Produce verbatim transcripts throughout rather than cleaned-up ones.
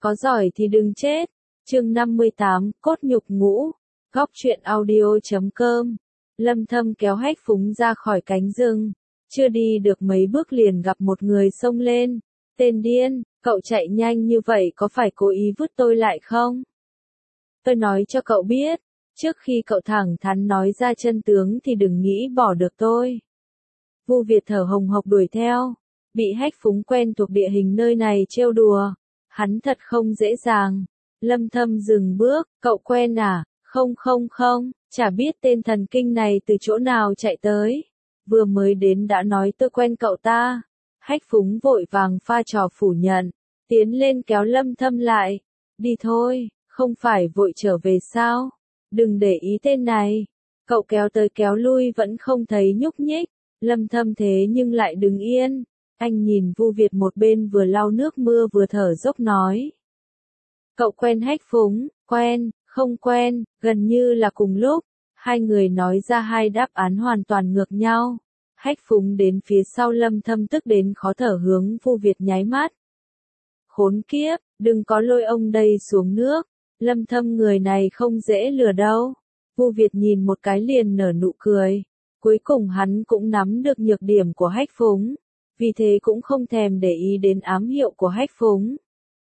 có giỏi thì đừng chết. Chương năm mươi tám, cốt nhục ngũ. Góc truyện audio chấm com. Lâm Thâm kéo Hách Phúng ra khỏi cánh rừng. Chưa đi được mấy bước liền gặp một người xông lên. Tên điên, cậu chạy nhanh như vậy có phải cố ý vứt tôi lại không? Tôi nói cho cậu biết, trước khi cậu thẳng thắn nói ra chân tướng thì đừng nghĩ bỏ được tôi. Vu Việt thở hồng hộc đuổi theo, bị Hách Phúng quen thuộc địa hình nơi này trêu đùa, hắn thật không dễ dàng. Lâm Thâm dừng bước, cậu quen à? Không không không, chả biết tên thần kinh này từ chỗ nào chạy tới. Vừa mới đến đã nói tôi quen cậu ta. Hách Phúng vội vàng pha trò phủ nhận, tiến lên kéo Lâm Thâm lại. Đi thôi, không phải vội trở về sao? Đừng để ý tên này. Cậu kéo tới kéo lui vẫn không thấy nhúc nhích. Lâm Thâm thế nhưng lại đứng yên. Anh nhìn Vu Việt một bên vừa lau nước mưa vừa thở dốc nói. Cậu quen Hách Phúng? Quen, không quen, gần như là cùng lúc. Hai người nói ra hai đáp án hoàn toàn ngược nhau. Hách Phúng đến phía sau Lâm Thâm tức đến khó thở hướng Vu Việt nháy mắt. Khốn kiếp, đừng có lôi ông đây xuống nước. Lâm Thâm người này không dễ lừa đâu. Vu Việt nhìn một cái liền nở nụ cười. Cuối cùng hắn cũng nắm được nhược điểm của Hách Phúng. Vì thế cũng không thèm để ý đến ám hiệu của Hách Phúng.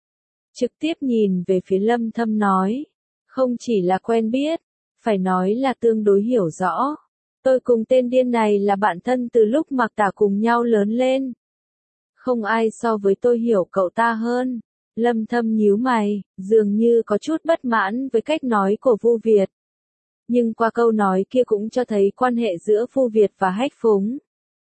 Trực tiếp nhìn về phía Lâm Thâm nói. Không chỉ là quen biết, phải nói là tương đối hiểu rõ. Tôi cùng tên điên này là bạn thân từ lúc Mạc Tả cùng nhau lớn lên. Không ai so với tôi hiểu cậu ta hơn. Lâm Thâm nhíu mày, dường như có chút bất mãn với cách nói của Vu Việt. Nhưng qua câu nói kia cũng cho thấy quan hệ giữa Vu Việt và Hách Phúng.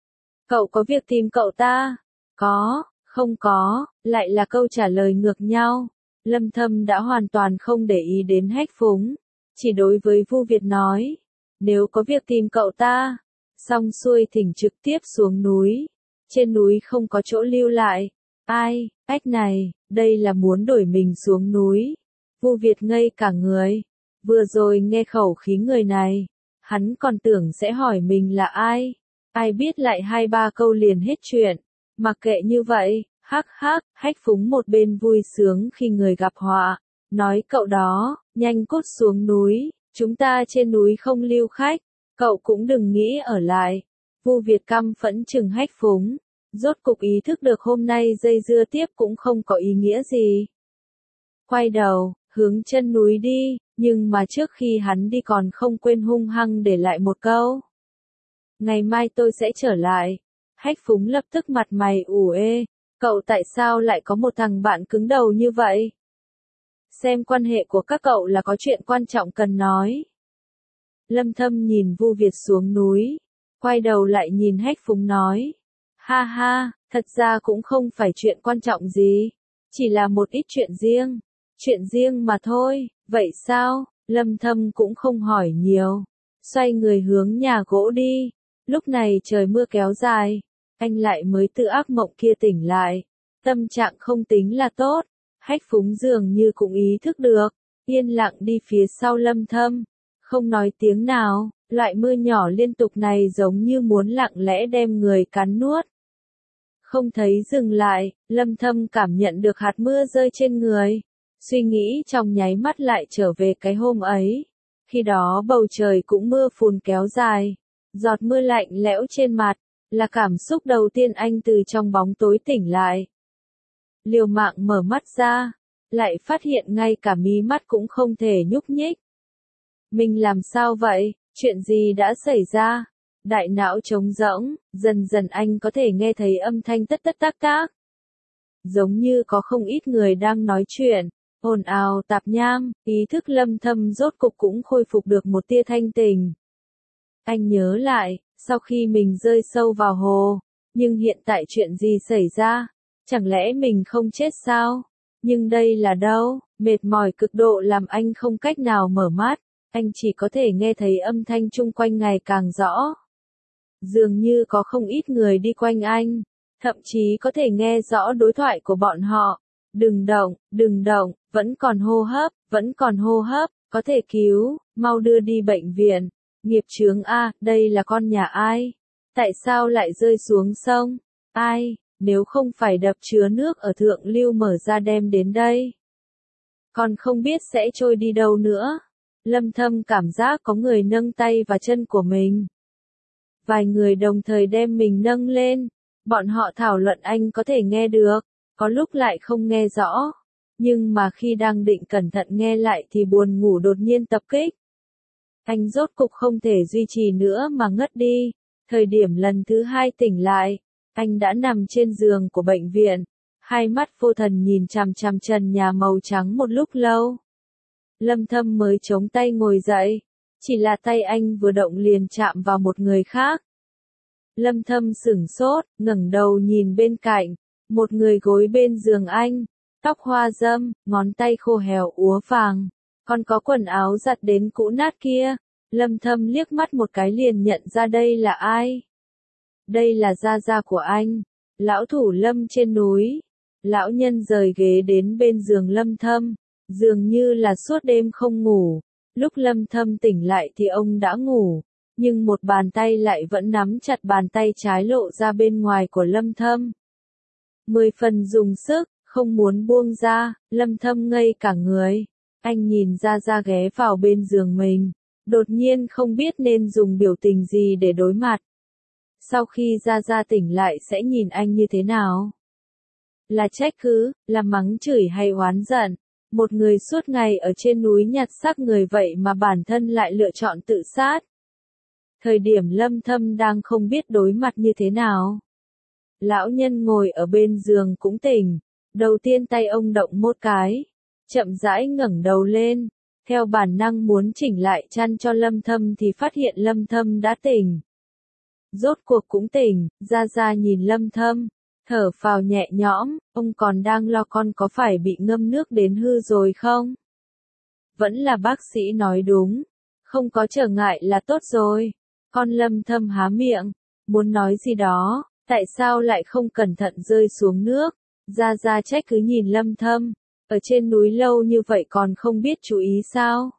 Cậu có việc tìm cậu ta? Có, không có, lại là câu trả lời ngược nhau. Lâm Thâm đã hoàn toàn không để ý đến Hách Phúng, chỉ đối với Vu Việt nói. Nếu có việc tìm cậu ta, xong xuôi thỉnh trực tiếp xuống núi. Trên núi không có chỗ lưu lại. Ai, ách này, đây là muốn đuổi mình xuống núi. Vu Việt ngây cả người. Vừa rồi nghe khẩu khí người này, hắn còn tưởng sẽ hỏi mình là ai. Ai biết lại hai ba câu liền hết chuyện. Mặc kệ như vậy, hắc hắc, Hách Phúng một bên vui sướng khi người gặp họa. Nói cậu đó, nhanh cút xuống núi. Chúng ta trên núi không lưu khách, cậu cũng đừng nghĩ ở lại. Vu Việt căm phẫn chừng Hách Phúng, rốt cục ý thức được hôm nay dây dưa tiếp cũng không có ý nghĩa gì. Quay đầu, hướng chân núi đi, nhưng mà trước khi hắn đi còn không quên hung hăng để lại một câu. Ngày mai tôi sẽ trở lại. Hách Phúng lập tức mặt mày ủ ê, cậu tại sao lại có một thằng bạn cứng đầu như vậy? Xem quan hệ của các cậu là có chuyện quan trọng cần nói. Lâm Thâm nhìn Vu Việt xuống núi, quay đầu lại nhìn Hách Phúng nói. Ha ha, thật ra cũng không phải chuyện quan trọng gì, chỉ là một ít chuyện riêng. Chuyện riêng mà thôi, vậy sao? Lâm Thâm cũng không hỏi nhiều, xoay người hướng nhà gỗ đi. Lúc này trời mưa kéo dài, anh lại mới từ ác mộng kia tỉnh lại. Tâm trạng không tính là tốt. Hách Phúng dường như cũng ý thức được, yên lặng đi phía sau Lâm Thâm, không nói tiếng nào. Loại mưa nhỏ liên tục này giống như muốn lặng lẽ đem người cắn nuốt. Không thấy dừng lại, Lâm Thâm cảm nhận được hạt mưa rơi trên người. Suy nghĩ trong nháy mắt lại trở về cái hôm ấy. Khi đó bầu trời cũng mưa phùn kéo dài, giọt mưa lạnh lẽo trên mặt, là cảm xúc đầu tiên anh từ trong bóng tối tỉnh lại. Liều mạng mở mắt ra, lại phát hiện ngay cả mí mắt cũng không thể nhúc nhích. Mình làm sao vậy? Chuyện gì đã xảy ra? Đại não trống rỗng, dần dần anh có thể nghe thấy âm thanh tất tất tác tác. Giống như có không ít người đang nói chuyện, ồn ào tạp nham, ý thức Lâm Thâm rốt cục cũng khôi phục được một tia thanh tỉnh. Anh nhớ lại, sau khi mình rơi sâu vào hồ, nhưng hiện tại chuyện gì xảy ra? Chẳng lẽ mình không chết sao? Nhưng đây là đâu? Mệt mỏi cực độ làm anh không cách nào mở mắt, anh chỉ có thể nghe thấy âm thanh chung quanh ngày càng rõ. Dường như có không ít người đi quanh anh, thậm chí có thể nghe rõ đối thoại của bọn họ. Đừng động, đừng động, vẫn còn hô hấp, vẫn còn hô hấp, có thể cứu, mau đưa đi bệnh viện. Nghiệp chướng a, đây là con nhà ai? Tại sao lại rơi xuống sông? Ai, nếu không phải đập chứa nước ở Thượng Lưu mở ra đem đến đây, còn không biết sẽ trôi đi đâu nữa. Lâm Thâm cảm giác có người nâng tay và chân của mình. Vài người đồng thời đem mình nâng lên. Bọn họ thảo luận anh có thể nghe được, có lúc lại không nghe rõ. Nhưng mà khi đang định cẩn thận nghe lại thì buồn ngủ đột nhiên tập kích. Anh rốt cục không thể duy trì nữa mà ngất đi. Thời điểm lần thứ hai tỉnh lại, anh đã nằm trên giường của bệnh viện. Hai mắt vô thần nhìn chằm chằm trần nhà màu trắng một lúc lâu. Lâm Thâm mới chống tay ngồi dậy. Chỉ là tay anh vừa động liền chạm vào một người khác. Lâm Thâm sửng sốt, ngẩng đầu nhìn bên cạnh. Một người gối bên giường anh. Tóc hoa râm, ngón tay khô héo úa vàng. Còn có quần áo giặt đến cũ nát kia. Lâm Thâm liếc mắt một cái liền nhận ra đây là ai. Đây là gia gia của anh. Lão thủ Lâm trên núi. Lão nhân rời ghế đến bên giường Lâm Thâm. Dường như là suốt đêm không ngủ. Lúc Lâm Thâm tỉnh lại thì ông đã ngủ. Nhưng một bàn tay lại vẫn nắm chặt bàn tay trái lộ ra bên ngoài của Lâm Thâm. Mười phần dùng sức, không muốn buông ra, Lâm Thâm ngây cả người. Anh nhìn ra ra ghé vào bên giường mình. Đột nhiên không biết nên dùng biểu tình gì để đối mặt. Sau khi ra ra tỉnh lại sẽ nhìn anh như thế nào? Là trách cứ, là mắng chửi hay oán giận? Một người suốt ngày ở trên núi nhặt xác người vậy mà bản thân lại lựa chọn tự sát. Thời điểm Lâm Thâm đang không biết đối mặt như thế nào. Lão nhân ngồi ở bên giường cũng tỉnh. Đầu tiên tay ông động một cái. Chậm rãi ngẩng đầu lên. Theo bản năng muốn chỉnh lại chăn cho Lâm Thâm thì phát hiện Lâm Thâm đã tỉnh. Rốt cuộc cũng tỉnh, ra ra nhìn Lâm Thâm. Thở phào nhẹ nhõm, ông còn đang lo con có phải bị ngâm nước đến hư rồi không? Vẫn là bác sĩ nói đúng. Không có trở ngại là tốt rồi. Con Lâm Thâm há miệng. Muốn nói gì đó. Tại sao lại không cẩn thận rơi xuống nước? Ra ra trách cứ nhìn Lâm Thâm. Ở trên núi lâu như vậy còn không biết chú ý sao?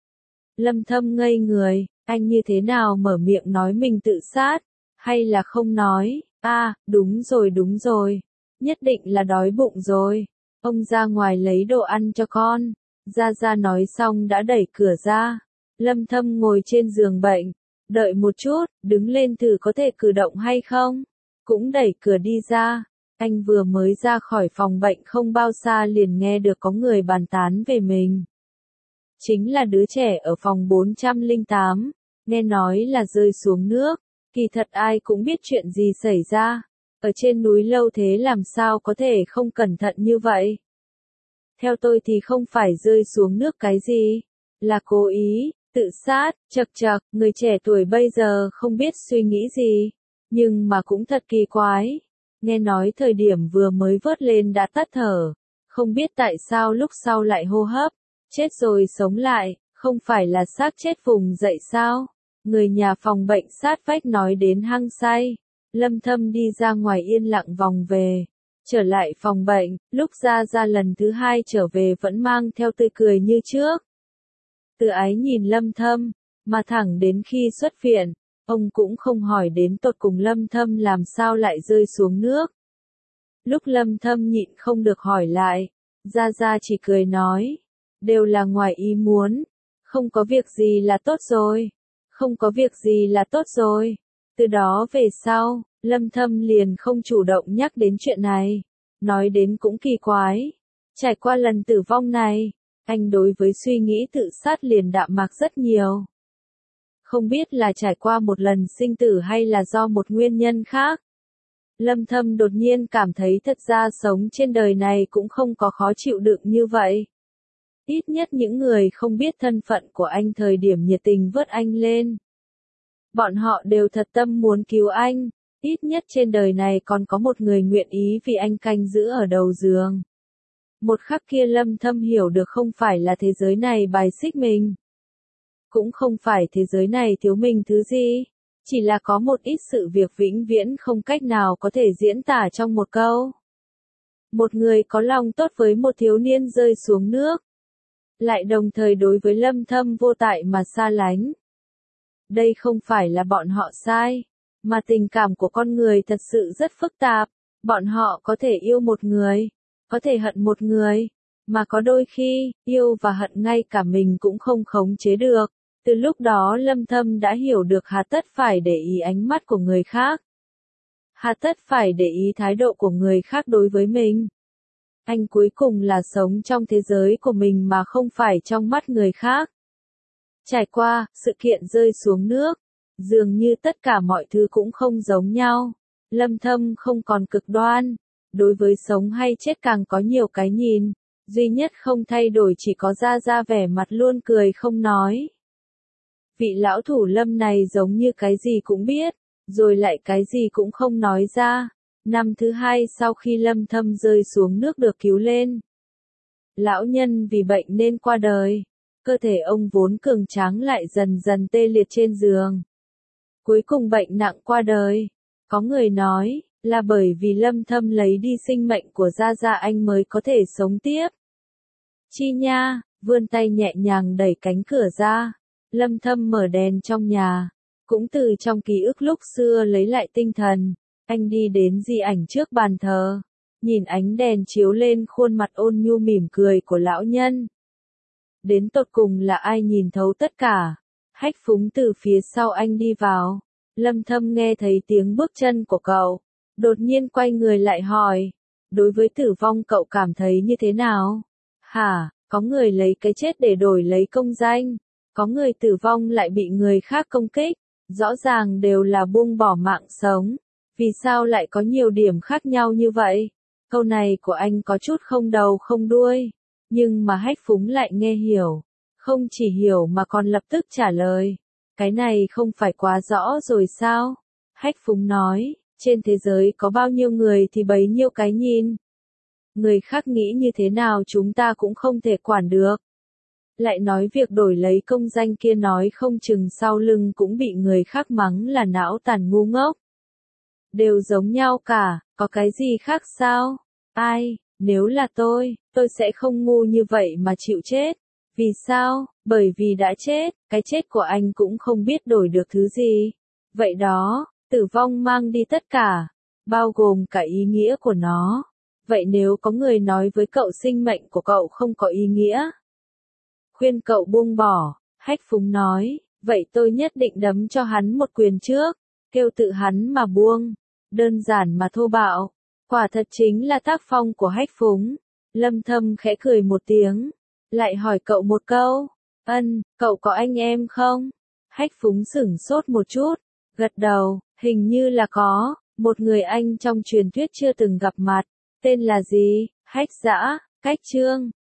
Lâm Thâm ngây người. Anh như thế nào mở miệng nói mình tự sát? Hay là không nói? À, đúng rồi đúng rồi. Nhất định là đói bụng rồi. Ông ra ngoài lấy đồ ăn cho con. Ra ra nói xong đã đẩy cửa ra. Lâm Thâm ngồi trên giường bệnh. Đợi một chút, đứng lên thử có thể cử động hay không? Cũng đẩy cửa đi ra. Anh vừa mới ra khỏi phòng bệnh không bao xa liền nghe được có người bàn tán về mình. Chính là đứa trẻ ở phòng bốn trăm lẻ tám. Nghe nói là rơi xuống nước. Kỳ thật ai cũng biết chuyện gì xảy ra. Ở trên núi lâu thế làm sao có thể không cẩn thận như vậy? Theo tôi thì không phải rơi xuống nước cái gì. Là cố ý, tự sát, chật chật, người trẻ tuổi bây giờ không biết suy nghĩ gì. Nhưng mà cũng thật kỳ quái. Nghe nói thời điểm vừa mới vớt lên đã tắt thở. Không biết tại sao lúc sau lại hô hấp. Chết rồi sống lại, không phải là xác chết vùng dậy sao? Người nhà phòng bệnh sát vách nói đến hăng say. Lâm Thâm đi ra ngoài yên lặng vòng về. Trở lại phòng bệnh, lúc ra ra lần thứ hai trở về vẫn mang theo tươi cười như trước. Từ ái nhìn Lâm Thâm, mà thẳng đến khi xuất viện, ông cũng không hỏi đến tột cùng Lâm Thâm làm sao lại rơi xuống nước. Lúc Lâm Thâm nhịn không được hỏi lại, Gia Gia chỉ cười nói, đều là ngoài ý muốn, không có việc gì là tốt rồi, không có việc gì là tốt rồi. Từ đó về sau, Lâm Thâm liền không chủ động nhắc đến chuyện này, nói đến cũng kỳ quái. Trải qua lần tử vong này, anh đối với suy nghĩ tự sát liền đạm mạc rất nhiều. Không biết là trải qua một lần sinh tử hay là do một nguyên nhân khác. Lâm Thâm đột nhiên cảm thấy thật ra sống trên đời này cũng không có khó chịu đựng như vậy. Ít nhất những người không biết thân phận của anh thời điểm nhiệt tình vớt anh lên. Bọn họ đều thật tâm muốn cứu anh, ít nhất trên đời này còn có một người nguyện ý vì anh canh giữ ở đầu giường. Một khắc kia Lâm Thâm hiểu được không phải là thế giới này bài xích mình. Cũng không phải thế giới này thiếu mình thứ gì. Chỉ là có một ít sự việc vĩnh viễn không cách nào có thể diễn tả trong một câu. Một người có lòng tốt với một thiếu niên rơi xuống nước. Lại đồng thời đối với Lâm Thâm vô tại mà xa lánh. Đây không phải là bọn họ sai. Mà tình cảm của con người thật sự rất phức tạp. Bọn họ có thể yêu một người. Có thể hận một người. Mà có đôi khi, yêu và hận ngay cả mình cũng không khống chế được. Từ lúc đó Lâm Thâm đã hiểu được hà tất phải để ý ánh mắt của người khác. Hà tất phải để ý thái độ của người khác đối với mình. Anh cuối cùng là sống trong thế giới của mình mà không phải trong mắt người khác. Trải qua sự kiện rơi xuống nước, dường như tất cả mọi thứ cũng không giống nhau. Lâm Thâm không còn cực đoan. Đối với sống hay chết càng có nhiều cái nhìn. Duy nhất không thay đổi chỉ có Gia Gia vẻ mặt luôn cười không nói. Vị lão thủ Lâm này giống như cái gì cũng biết, rồi lại cái gì cũng không nói ra. Năm thứ hai sau khi Lâm Thâm rơi xuống nước được cứu lên. Lão nhân vì bệnh nên qua đời. Cơ thể ông vốn cường tráng lại dần dần tê liệt trên giường. Cuối cùng bệnh nặng qua đời. Có người nói, là bởi vì Lâm Thâm lấy đi sinh mệnh của Gia Gia anh mới có thể sống tiếp. Chi nha, vươn tay nhẹ nhàng đẩy cánh cửa ra. Lâm Thâm mở đèn trong nhà. Cũng từ trong ký ức lúc xưa lấy lại tinh thần. Anh đi đến di ảnh trước bàn thờ. Nhìn ánh đèn chiếu lên khuôn mặt ôn nhu mỉm cười của lão nhân. Đến tột cùng là ai nhìn thấu tất cả. Hách Phúng từ phía sau anh đi vào. Lâm Thâm nghe thấy tiếng bước chân của cậu. Đột nhiên quay người lại hỏi. Đối với tử vong cậu cảm thấy như thế nào? Hả, có người lấy cái chết để đổi lấy công danh. Có người tử vong lại bị người khác công kích. Rõ ràng đều là buông bỏ mạng sống. Vì sao lại có nhiều điểm khác nhau như vậy? Câu này của anh có chút không đầu không đuôi. Nhưng mà Hách Phúng lại nghe hiểu. Không chỉ hiểu mà còn lập tức trả lời. Cái này không phải quá rõ rồi sao? Hách Phúng nói, trên thế giới có bao nhiêu người thì bấy nhiêu cái nhìn. Người khác nghĩ như thế nào chúng ta cũng không thể quản được. Lại nói việc đổi lấy công danh kia nói không chừng sau lưng cũng bị người khác mắng là não tàn ngu ngốc. Đều giống nhau cả, có cái gì khác sao? Ai, nếu là tôi, tôi sẽ không ngu như vậy mà chịu chết. Vì sao? Bởi vì đã chết, cái chết của anh cũng không biết đổi được thứ gì. Vậy đó, tử vong mang đi tất cả, bao gồm cả ý nghĩa của nó. Vậy nếu có người nói với cậu sinh mệnh của cậu không có ý nghĩa, khuyên cậu buông bỏ, Hách Phúng nói, vậy tôi nhất định đấm cho hắn một quyền trước, kêu tự hắn mà buông. Đơn giản mà thô bạo, quả thật chính là tác phong của Hách Phúng. Lâm Thâm khẽ cười một tiếng, lại hỏi cậu một câu, ân, cậu có anh em không? Hách Phúng sửng sốt một chút, gật đầu, hình như là có, một người anh trong truyền thuyết chưa từng gặp mặt, tên là gì? Hách Dã, Cách Trương.